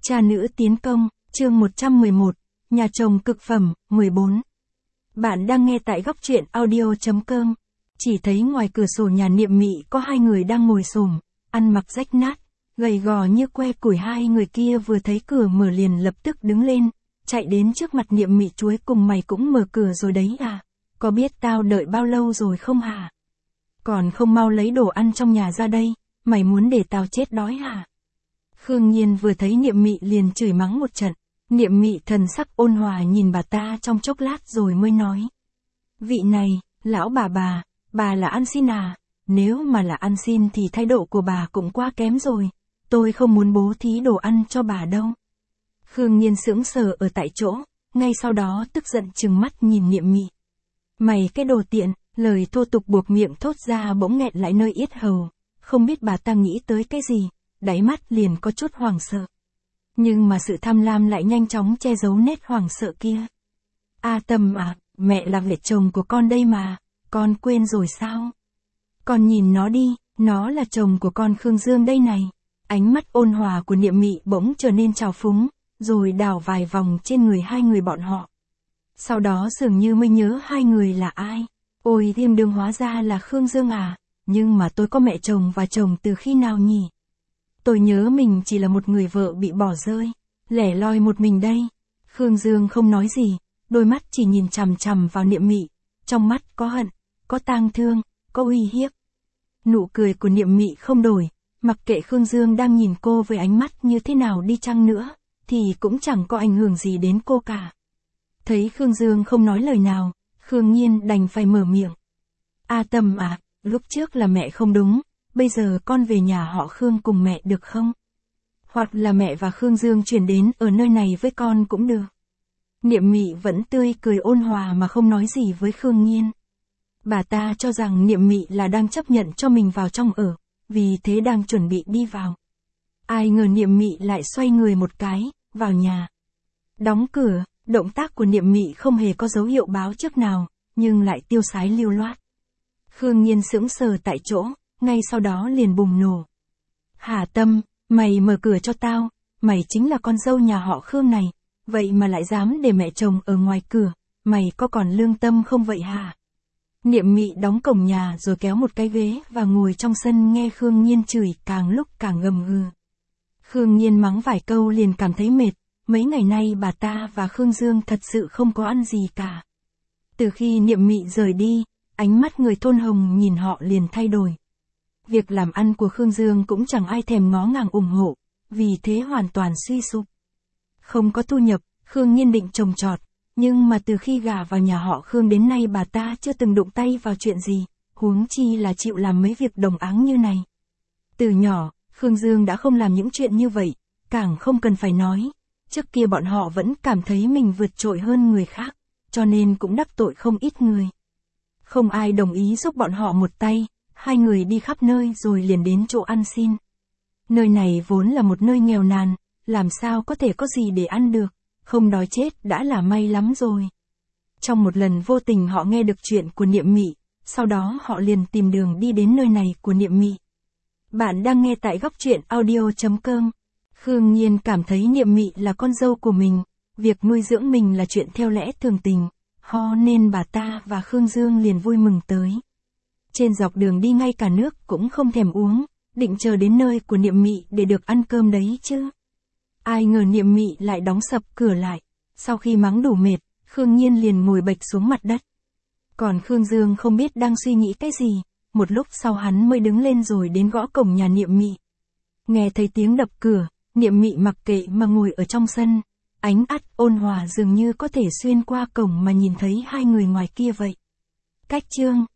Cha nữ tiến công, chương 111, nhà chồng cực phẩm, 14. Bạn đang nghe tại góc truyện audio.com. Chỉ thấy ngoài cửa sổ nhà Niệm Mị có hai người đang ngồi xổm, ăn mặc rách nát, gầy gò như que củi. Hai người kia vừa thấy cửa mở liền lập tức đứng lên, chạy đến trước mặt Niệm Mị chuối cùng: mày cũng mở cửa rồi đấy à? Có biết tao đợi bao lâu rồi không hả? Còn không mau lấy đồ ăn trong nhà ra đây, mày muốn để tao chết đói hả? Khương Nhiên vừa thấy Niệm Mị liền chửi mắng một trận. Niệm Mị thần sắc ôn hòa nhìn bà ta trong chốc lát rồi mới nói: vị này, lão bà là ăn xin à? Nếu mà là ăn xin thì thái độ của bà cũng quá kém rồi, tôi không muốn bố thí đồ ăn cho bà đâu. Khương Nhiên sững sờ ở tại chỗ, ngay sau đó tức giận trừng mắt nhìn Niệm Mị. Mày cái đồ tiện, lời thô tục buộc miệng thốt ra bỗng nghẹn lại nơi yết hầu, không biết bà ta nghĩ tới cái gì, đáy mắt liền có chút hoảng sợ. Nhưng mà sự tham lam lại nhanh chóng che giấu nét hoảng sợ kia. A Tâm à, mẹ là vợ chồng của con đây mà, con quên rồi sao? Con nhìn nó đi, nó là chồng của con Khương Dương đây này. Ánh mắt ôn hòa của Niệm Mị bỗng trở nên trào phúng, rồi đảo vài vòng trên người hai người bọn họ. Sau đó dường như mới nhớ hai người là ai. Ôi Thiêm Đường, hóa ra là Khương Dương à, nhưng mà tôi có mẹ chồng và chồng từ khi nào nhỉ? Tôi nhớ mình chỉ là một người vợ bị bỏ rơi, lẻ loi một mình đây. Khương Dương không nói gì, đôi mắt chỉ nhìn chằm chằm vào Niệm Mị, trong mắt có hận, có tang thương, có uy hiếp. Nụ cười của Niệm Mị không đổi, mặc kệ Khương Dương đang nhìn cô với ánh mắt như thế nào đi chăng nữa, thì cũng chẳng có ảnh hưởng gì đến cô cả. Thấy Khương Dương không nói lời nào, Khương Nhiên đành phải mở miệng. A Tâm à, lúc trước là mẹ không đúng, bây giờ con về nhà họ Khương cùng mẹ được không? Hoặc là mẹ và Khương Dương chuyển đến ở nơi này với con cũng được. Niệm Mị vẫn tươi cười ôn hòa mà không nói gì với Khương Nhiên. Bà ta cho rằng Niệm Mị là đang chấp nhận cho mình vào trong ở, vì thế đang chuẩn bị đi vào. Ai ngờ Niệm Mị lại xoay người một cái, vào nhà. Đóng cửa, động tác của Niệm Mị không hề có dấu hiệu báo trước nào, nhưng lại tiêu sái lưu loát. Khương Nhiên sững sờ tại chỗ, ngay sau đó liền bùng nổ. Hà Tâm, mày mở cửa cho tao, mày chính là con dâu nhà họ Khương này, vậy mà lại dám để mẹ chồng ở ngoài cửa, mày có còn lương tâm không vậy hả? Niệm Mị đóng cổng nhà rồi kéo một cái ghế và ngồi trong sân nghe Khương Nhiên chửi, càng lúc càng gầm gừ. Khương Nhiên mắng vài câu liền cảm thấy mệt, mấy ngày nay bà ta và Khương Dương thật sự không có ăn gì cả. Từ khi Niệm Mị rời đi, ánh mắt người thôn Hồng nhìn họ liền thay đổi. Việc làm ăn của Khương Dương cũng chẳng ai thèm ngó ngàng ủng hộ, vì thế hoàn toàn suy sụp. Không có thu nhập, Khương Nhiên định trồng trọt, nhưng mà từ khi gả vào nhà họ Khương đến nay bà ta chưa từng đụng tay vào chuyện gì, huống chi là chịu làm mấy việc đồng áng như này. Từ nhỏ, Khương Dương đã không làm những chuyện như vậy, càng không cần phải nói. Trước kia bọn họ vẫn cảm thấy mình vượt trội hơn người khác, cho nên cũng đắc tội không ít người. Không ai đồng ý giúp bọn họ một tay, hai người đi khắp nơi rồi liền đến chỗ ăn xin. Nơi này vốn là một nơi nghèo nàn, làm sao có thể có gì để ăn được, không đói chết đã là may lắm rồi. Trong một lần vô tình họ nghe được chuyện của Niệm Mị, sau đó họ liền tìm đường đi đến nơi này của Niệm Mị. Bạn đang nghe tại góc truyện audio.com. Khương Nhiên cảm thấy Niệm Mị là con dâu của mình, việc nuôi dưỡng mình là chuyện theo lẽ thường tình, nên bà ta và Khương Dương liền vui mừng tới. Trên dọc đường đi ngay cả nước cũng không thèm uống, định chờ đến nơi của Niệm Mị để được ăn cơm đấy chứ. Ai ngờ Niệm Mị lại đóng sập cửa lại, sau khi mắng đủ mệt, Khương Nhiên liền ngồi bệch xuống mặt đất. Còn Khương Dương không biết đang suy nghĩ cái gì, một lúc sau hắn mới đứng lên rồi đến gõ cổng nhà Niệm Mị. Nghe thấy tiếng đập cửa, Niệm Mị mặc kệ mà ngồi ở trong sân, ánh mắt ôn hòa dường như có thể xuyên qua cổng mà nhìn thấy hai người ngoài kia vậy. Cách chương